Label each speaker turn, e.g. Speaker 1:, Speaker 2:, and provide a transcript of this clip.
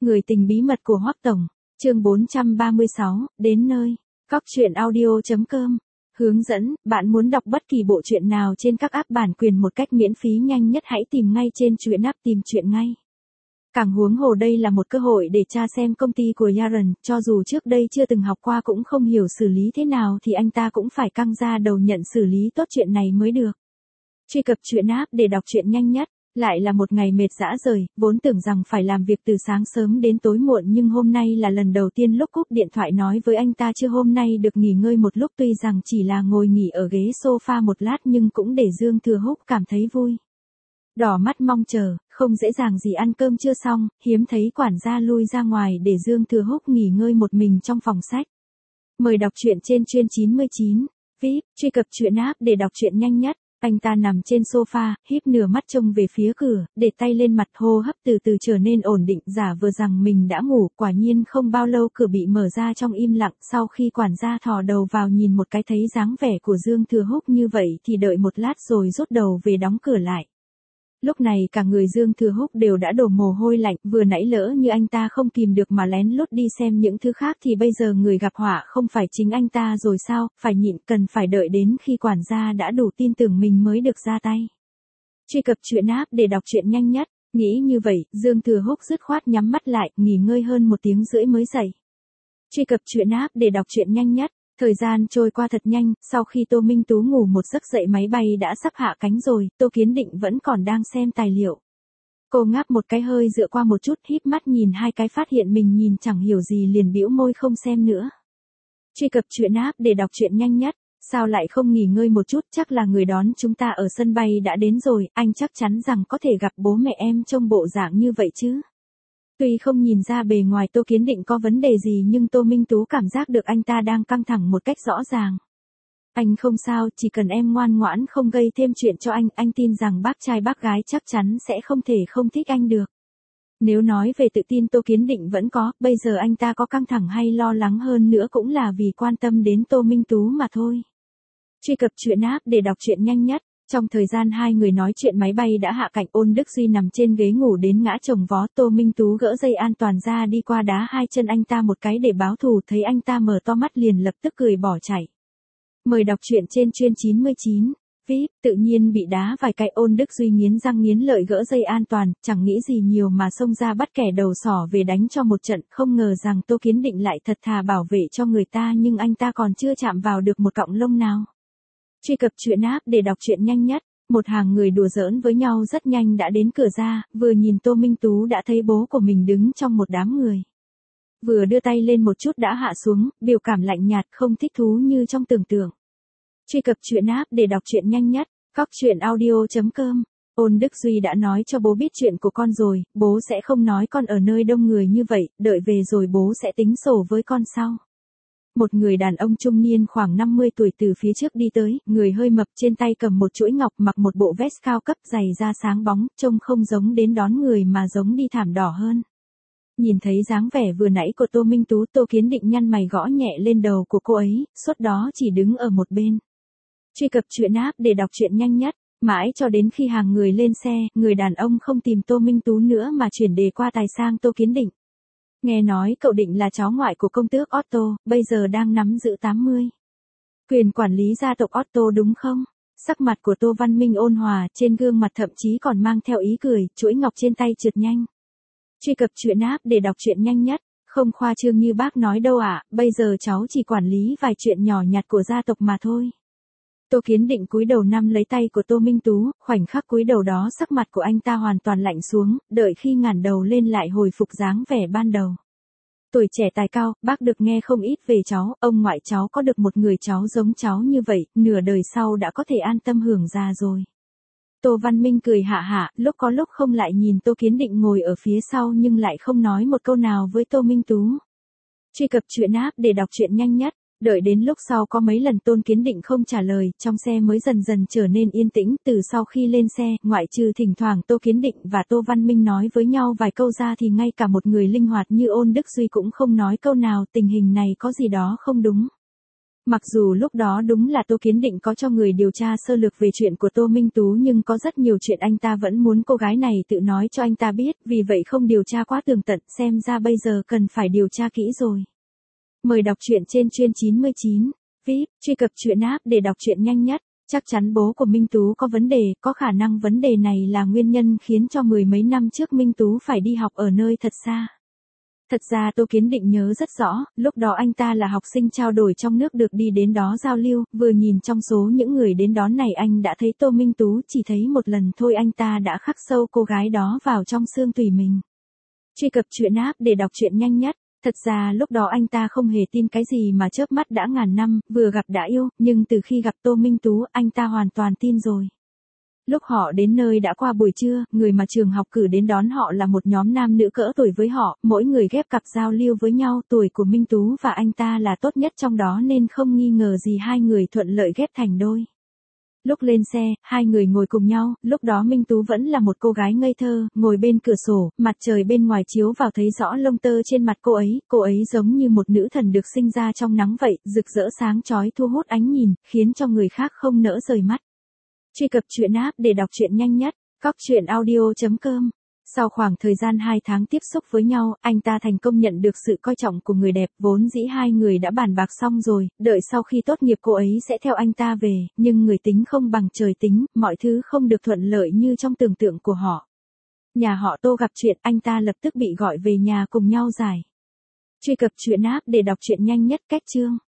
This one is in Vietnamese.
Speaker 1: Người tình bí mật của Hoắc Tổng, chương 436, đến nơi. Cóc truyện audio.com. Hướng dẫn, bạn muốn đọc bất kỳ bộ truyện nào trên các app bản quyền một cách miễn phí nhanh nhất hãy tìm ngay trên truyện app tìm truyện ngay. Càng huống hồ đây là một cơ hội để tra xem công ty của Yaron, cho dù trước đây chưa từng học qua cũng không hiểu xử lý thế nào thì anh ta cũng phải căng ra đầu nhận xử lý tốt chuyện này mới được. Truy cập truyện app để đọc truyện nhanh nhất. Lại là một ngày mệt rã rời, vốn tưởng rằng phải làm việc từ sáng sớm đến tối muộn nhưng hôm nay là lần đầu tiên lúc cúp điện thoại nói với anh ta chưa hôm nay được nghỉ ngơi một lúc tuy rằng chỉ là ngồi nghỉ ở ghế sofa một lát nhưng cũng để Dương Thừa Húc cảm thấy vui. Đỏ mắt mong chờ, không dễ dàng gì ăn cơm chưa xong, hiếm thấy quản gia lui ra ngoài để Dương Thừa Húc nghỉ ngơi một mình trong phòng sách. Mời đọc truyện trên chuyên 99, VIP, truy cập truyện app để đọc truyện nhanh nhất. Anh ta nằm trên sofa, híp nửa mắt trông về phía cửa, để tay lên mặt hô hấp từ từ trở nên ổn định giả vờ rằng mình đã ngủ. Quả nhiên không bao lâu cửa bị mở ra trong im lặng sau khi quản gia thò đầu vào nhìn một cái thấy dáng vẻ của Dương Thừa Húc như vậy thì đợi một lát rồi rút đầu về đóng cửa lại. Lúc này cả người Dương Thừa Húc đều đã đổ mồ hôi lạnh, vừa nãy lỡ như anh ta không kìm được mà lén lút đi xem những thứ khác thì bây giờ người gặp họa không phải chính anh ta rồi sao, phải nhịn, cần phải đợi đến khi quản gia đã đủ tin tưởng mình mới được ra tay. Truy cập truyện app để đọc truyện nhanh nhất, nghĩ như vậy, Dương Thừa Húc dứt khoát nhắm mắt lại, nghỉ ngơi hơn 1 tiếng rưỡi mới dậy. Truy cập truyện app để đọc truyện nhanh nhất. Thời gian trôi qua thật nhanh, sau khi Tô Minh Tú ngủ một giấc dậy máy bay đã sắp hạ cánh rồi, Tô Kiến Định vẫn còn đang xem tài liệu. Cô ngáp một cái hơi dựa qua một chút híp mắt nhìn hai cái phát hiện mình nhìn chẳng hiểu gì liền bĩu môi không xem nữa. Truy cập truyện app để đọc truyện nhanh nhất, sao lại không nghỉ ngơi một chút chắc là người đón chúng ta ở sân bay đã đến rồi, anh chắc chắn rằng có thể gặp bố mẹ em trông bộ dạng như vậy chứ. Tuy không nhìn ra bề ngoài Tô Kiến Định có vấn đề gì nhưng Tô Minh Tú cảm giác được anh ta đang căng thẳng một cách rõ ràng. Anh không sao, chỉ cần em ngoan ngoãn không gây thêm chuyện cho anh tin rằng bác trai bác gái chắc chắn sẽ không thể không thích anh được. Nếu nói về tự tin Tô Kiến Định vẫn có, bây giờ anh ta có căng thẳng hay lo lắng hơn nữa cũng là vì quan tâm đến Tô Minh Tú mà thôi. Truy cập truyện app để đọc truyện nhanh nhất. Trong thời gian hai người nói chuyện máy bay đã hạ cánh, Ôn Đức Duy nằm trên ghế ngủ đến ngã chồng vó, Tô Minh Tú gỡ dây an toàn ra đi qua đá hai chân anh ta một cái để báo thù, thấy anh ta mở to mắt liền lập tức cười bỏ chạy. Mời đọc truyện trên chuyên 99, VIP, tự nhiên bị đá vài cái Ôn Đức Duy nghiến răng nghiến lợi gỡ dây an toàn, chẳng nghĩ gì nhiều mà xông ra bắt kẻ đầu sỏ về đánh cho một trận, không ngờ rằng Tô Kiến Định lại thật thà bảo vệ cho người ta nhưng anh ta còn chưa chạm vào được một cọng lông nào. Truy cập truyện app để đọc truyện nhanh nhất. Một hàng người đùa giỡn với nhau rất nhanh đã đến cửa ra, vừa nhìn Tô Minh Tú đã thấy bố của mình đứng trong một đám người. Vừa đưa tay lên một chút đã hạ xuống, biểu cảm lạnh nhạt không thích thú như trong tưởng tượng. Truy cập truyện app để đọc truyện nhanh nhất. Cóc truyện audio.com. Ôn Đức Duy đã nói cho bố biết chuyện của con rồi, bố sẽ không nói con ở nơi đông người như vậy, đợi về rồi bố sẽ tính sổ với con sau. Một người đàn ông trung niên khoảng 50 tuổi từ phía trước đi tới, người hơi mập trên tay cầm một chuỗi ngọc mặc một bộ vest cao cấp giày da sáng bóng, trông không giống đến đón người mà giống đi thảm đỏ hơn. Nhìn thấy dáng vẻ vừa nãy của Tô Minh Tú, Tô Kiến Định nhăn mày gõ nhẹ lên đầu của cô ấy, suốt đó chỉ đứng ở một bên. Truy cập truyện app để đọc truyện nhanh nhất, mãi cho đến khi hàng người lên xe, người đàn ông không tìm Tô Minh Tú nữa mà chuyển đề qua tài sang Tô Kiến Định. Nghe nói cậu Định là cháu ngoại của công tước Otto, bây giờ đang nắm giữ 80 quyền quản lý gia tộc Otto đúng không? Sắc mặt của Tô Văn Minh ôn hòa, trên gương mặt thậm chí còn mang theo ý cười, chuỗi ngọc trên tay trượt nhanh. Truy cập truyện app để đọc truyện nhanh nhất, không khoa trương như bác nói đâu ạ, bây giờ cháu chỉ quản lý vài chuyện nhỏ nhặt của gia tộc mà thôi. Tô Kiến Định cúi đầu nắm lấy tay của Tô Minh Tú, khoảnh khắc cúi đầu đó sắc mặt của anh ta hoàn toàn lạnh xuống, đợi khi ngẩng đầu lên lại hồi phục dáng vẻ ban đầu. Tuổi trẻ tài cao, bác được nghe không ít về cháu, ông ngoại cháu có được một người cháu giống cháu như vậy, nửa đời sau đã có thể an tâm hưởng già rồi. Tô Văn Minh cười hạ hạ, lúc có lúc không lại nhìn Tô Kiến Định ngồi ở phía sau nhưng lại không nói một câu nào với Tô Minh Tú. Truy cập truyện app để đọc truyện nhanh nhất. Đợi đến lúc sau có mấy lần Tôn Kiến Định không trả lời, trong xe mới dần dần trở nên yên tĩnh, từ sau khi lên xe, ngoại trừ thỉnh thoảng Tô Kiến Định và Tô Văn Minh nói với nhau vài câu ra thì ngay cả một người linh hoạt như Ôn Đức Duy cũng không nói câu nào, tình hình này có gì đó không đúng. Mặc dù lúc đó đúng là Tô Kiến Định có cho người điều tra sơ lược về chuyện của Tô Minh Tú nhưng có rất nhiều chuyện anh ta vẫn muốn cô gái này tự nói cho anh ta biết, vì vậy không điều tra quá tường tận, xem ra bây giờ cần phải điều tra kỹ rồi. Mời đọc truyện trên chuyên 99. VIP, truy cập truyện app để đọc truyện nhanh nhất. Chắc chắn bố của Minh Tú có vấn đề, có khả năng vấn đề này là nguyên nhân khiến cho mười mấy năm trước Minh Tú phải đi học ở nơi thật xa. Thật ra Tô Kiến Định nhớ rất rõ, lúc đó anh ta là học sinh trao đổi trong nước được đi đến đó giao lưu, vừa nhìn trong số những người đến đón này anh đã thấy Tô Minh Tú, chỉ thấy một lần thôi anh ta đã khắc sâu cô gái đó vào trong xương tủy mình. Truy cập truyện app để đọc truyện nhanh nhất. Thật ra lúc đó anh ta không hề tin cái gì mà chớp mắt đã ngàn năm, vừa gặp đã yêu, nhưng từ khi gặp Tô Minh Tú, anh ta hoàn toàn tin rồi. Lúc họ đến nơi đã qua buổi trưa, người mà trường học cử đến đón họ là một nhóm nam nữ cỡ tuổi với họ, mỗi người ghép cặp giao lưu với nhau, tuổi của Minh Tú và anh ta là tốt nhất trong đó nên không nghi ngờ gì hai người thuận lợi ghép thành đôi. Lúc lên xe, hai người ngồi cùng nhau, lúc đó Minh Tú vẫn là một cô gái ngây thơ, ngồi bên cửa sổ, mặt trời bên ngoài chiếu vào thấy rõ lông tơ trên mặt cô ấy giống như một nữ thần được sinh ra trong nắng vậy, rực rỡ sáng chói thu hút ánh nhìn, khiến cho người khác không nỡ rời mắt. Truy cập truyện app để đọc truyện nhanh nhất, coctruyện.audio.com. Sau khoảng thời gian 2 tháng tiếp xúc với nhau, anh ta thành công nhận được sự coi trọng của người đẹp, vốn dĩ hai người đã bàn bạc xong rồi, đợi sau khi tốt nghiệp cô ấy sẽ theo anh ta về, nhưng người tính không bằng trời tính, mọi thứ không được thuận lợi như trong tưởng tượng của họ. Nhà họ Tô gặp chuyện, anh ta lập tức bị gọi về nhà cùng nhau giải. Truy cập truyện app để đọc truyện nhanh nhất, cách chương.